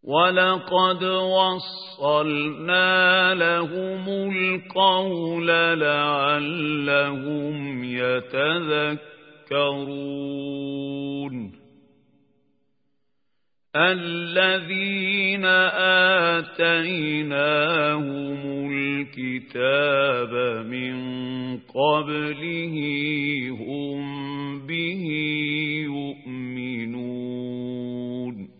وَلَقَدْ وَصَّلْنَا لَهُمُ الْقَوْلَ لَعَلَّهُمْ يَتَذَكَّرُونَ الَّذِينَ آتَيْنَاهُمُ الْكِتَابَ مِنْ قَبْلِهِ هُمْ بِهِ يُؤْمِنُونَ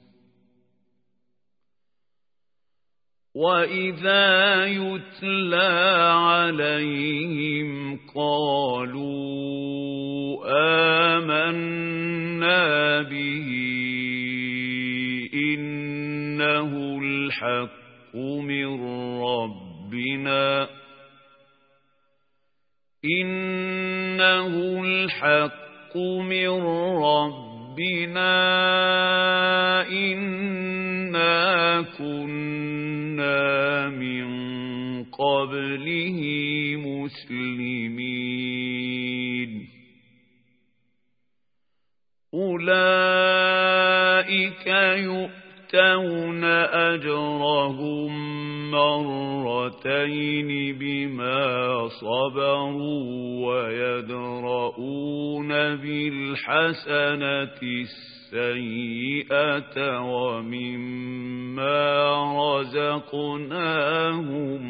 وَإِذَا يُتْلَى عَلَيْهِمْ قَالُوا آمَنَّا بِهِ إِنَّهُ الْحَقُّ مِنْ رَبِّنَا إِنَّا كُنَّا مِنْ قَبْلِهِ مُسْلِمِينَ أُولَئِكَ يُؤْتَوْنَ أَجْرَهُمْ مرتين بما صبروا ويدرؤون بالحسنة السيئة ومما رزقناهم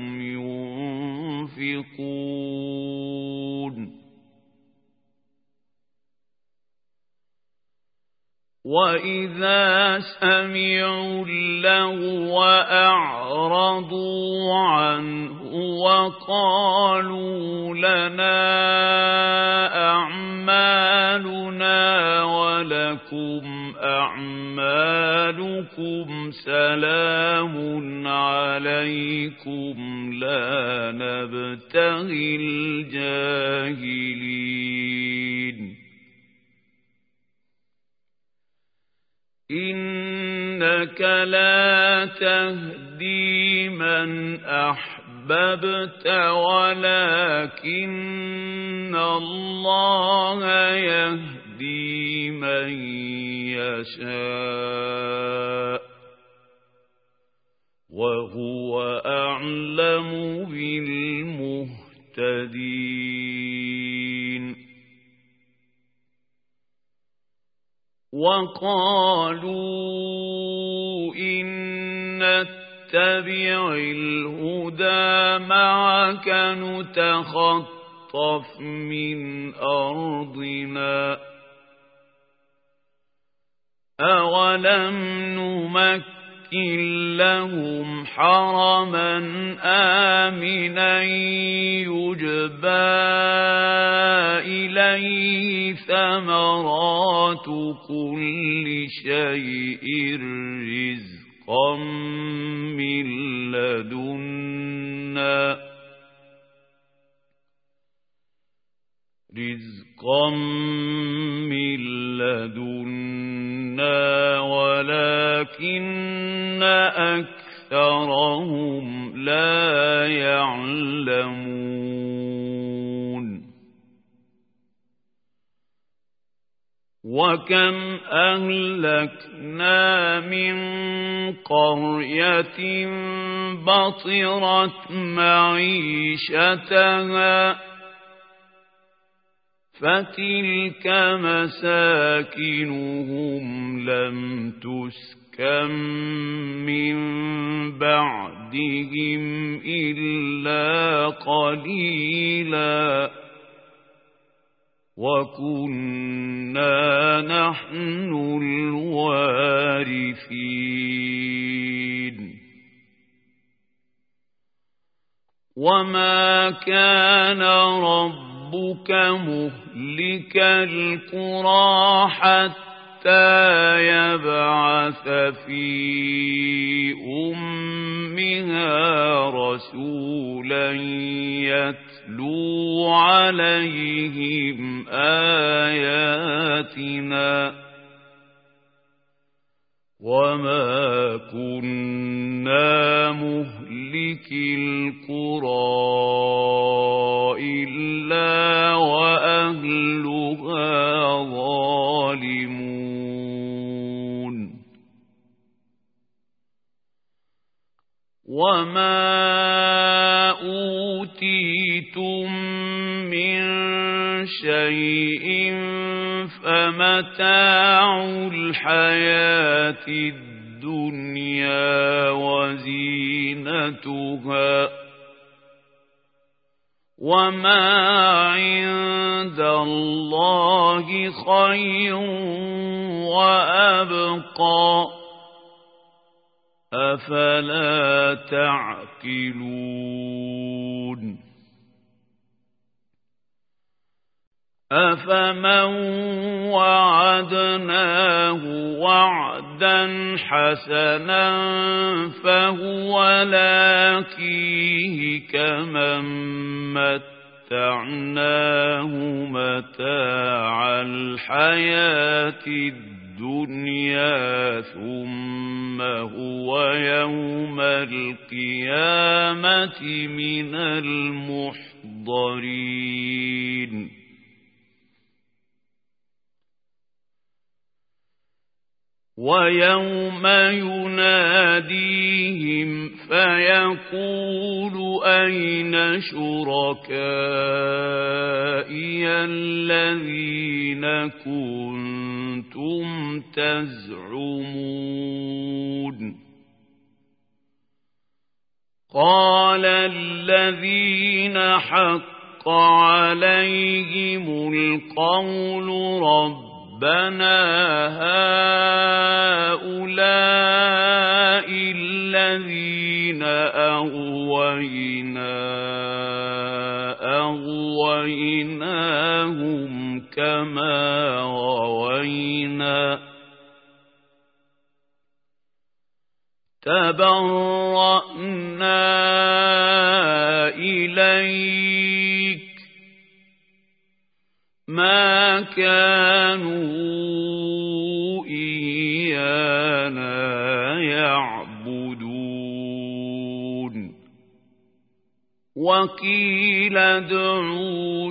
ينفقون وَإِذَا سَمِعُوا اللَّغْوَ أَعْرَضُوا عَنْهُ وَقَالُوا لَنَا أَعْمَالُنَا وَلَكُمْ أَعْمَالُكُمْ سَلَامٌ عَلَيْكُمْ لَا نَبْتَغِي الْجَاهِلِينَ إِنَّكَ لَا تَهْدِي مَنْ أَحْبَبْتَ وَلَكِنَّ اللَّهَ يَهْدِي مَنْ يَشَاءُ وَهُوَ أَعْلَمُ بِالْمُهْتَدِينَ وَقَالُوا إِن نَّتَّبِعِ الْهُدَىٰ مَعَكَ نُتَخَطَّفْ مِنْ أَرْضِنَا أَوَلَمْ نُمَكِّنْ لَهُمْ حَرَمًا آمِنًا يُجْبَىٰ إِلَيْهِ ثَمَرَاتُ كُلِّ شَيْءٍ رِّزْقًا مِّن لَّدُنَّا وَلَكِنَّ أَكْثَرَهُمْ لَا يَعْلَمُونَ وَكَمْ أَهْلَكْنَا مِنْ قَرْيَةٍ بَطِرَتْ مَعِيشَتَهَا فَتِلْكَ مَسَاكِنُهُمْ لَمْ تُسْكَنْ مِنْ بَعْدِهِمْ إِلَّا قَلِيلًا وَكُنَّا نَحْنُ الْوَارِثِينَ وَمَا كَانَ رَبُّكَ مُهْلِكَ الْقُرَىٰ حَتَّىٰ يَبْعَثَ فِي أُمِّهَا رَسُولًا يَتْلُو عَلَيْهِمْ آيَاتِنَا وَمَا كُنَّا مُهْلِكِي الْقُرَىٰ إِلَّا وَأَهْلُهَا ظَالِمُونَ وما أوتيتم من شيء فمتاع الحياة الدنيا وزينتها وما عند الله خير وأبقى أفلا تعقلون أفمن وعدناه وعدا حسنا فهو لاقيه كمن متعناه متاع الحياة الدنيا ثم هو يوم القيامة من المحضرين ويوم يناديهم فيقول أين شركائي الذين كنتم تزعمون قال الذين حق عليهم القول ربنا هؤلاء الذين أغويناهم كما غوينا تبرأنا إليك ما كانوا إيانا يعبدون وقيل ادعوا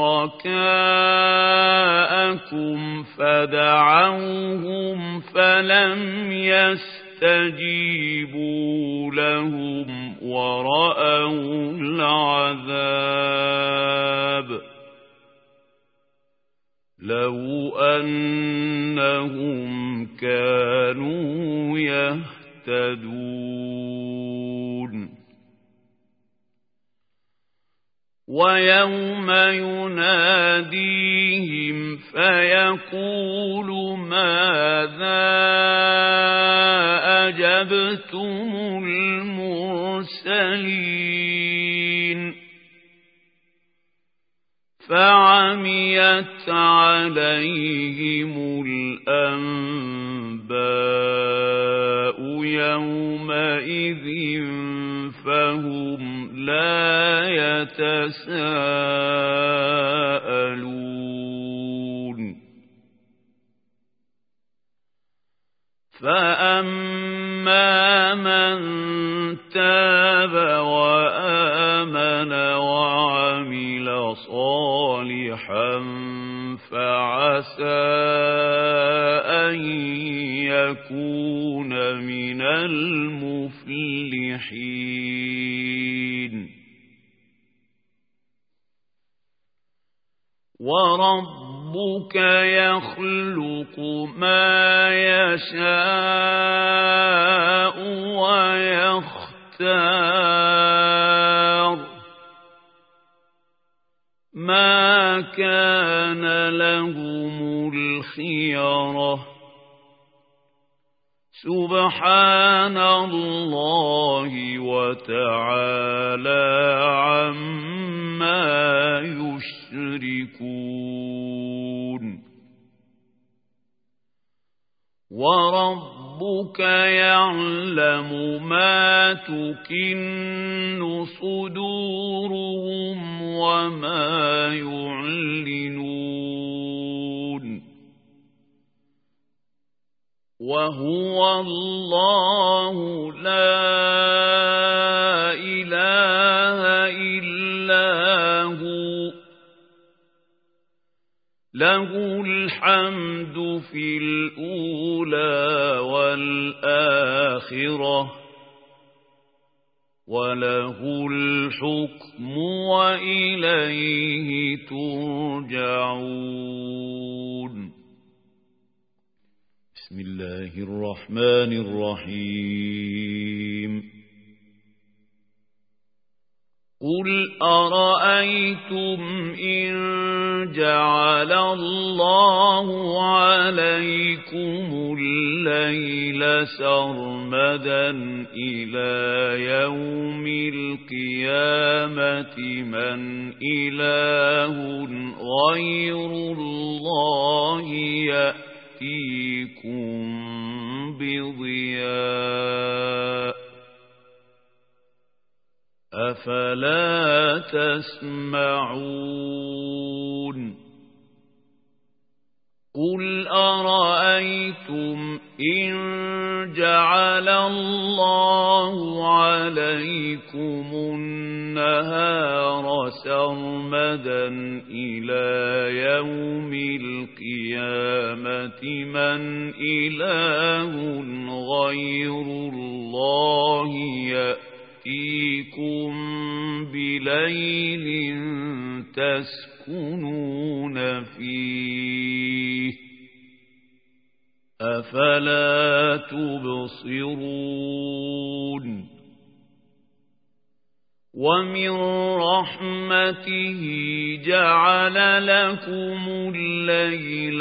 شركاءكم فدعوهم فلم يستجيبوا لهم ورأوا العذاب لو أنهم كانوا يهتدون ويوم يناديهم فيقول ماذا أجبتم المرسلين فعميت عليهم الأنباء يومئذ فهم لا يتساءلون فأما من تاب وآمن وعمل صالحا فعسى أن يكون من المفلحين وربك يخلق ما يشاء ويختار ما كان لهم الخيرة سبحان الله وتعالى عما يشركون وربك يعلم ما تكن صدورهم وما يعلنون وهو الله لا إله إلا هو له الحمد في الأولى والآخرة وله الحكم وإليه ترجعون. بسم الله الرحمن الرحيم. قل أرأيتم إن جعل الله عليكم الليل سرمدا إلى يوم القيامة من إله غير الله يأتيكم بضياء أفلا تسمعون. قل أرأيتم إن جعل الله عليكم النهار سرمدا إلى يوم القيامة من إله غير الله يأتيكم بليل تسكنون فيه أفلا تبصرون. ومن رحمته جعل لكم الليل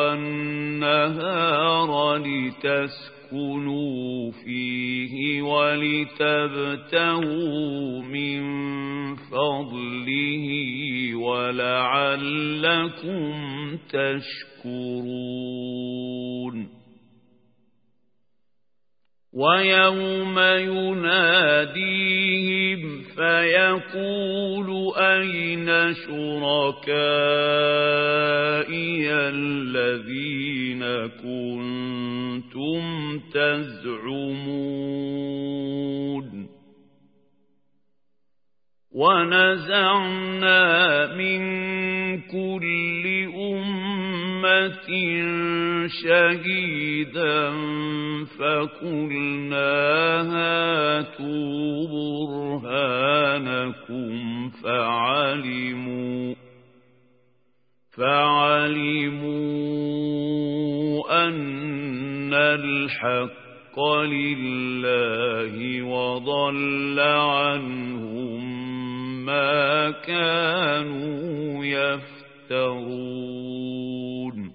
والنهار لتسكنوا فيه ولتبتغوا من فضله ولعلكم تشكرون. ويوم يناديهم فيقول أين شركائي الذين كنتم تزعمون. ونزعنا من كل أمة شهيدا فقلنا هاتوا برهانكم فعلموا أن الحق لله وضل عنهم ما كانوا يفترون.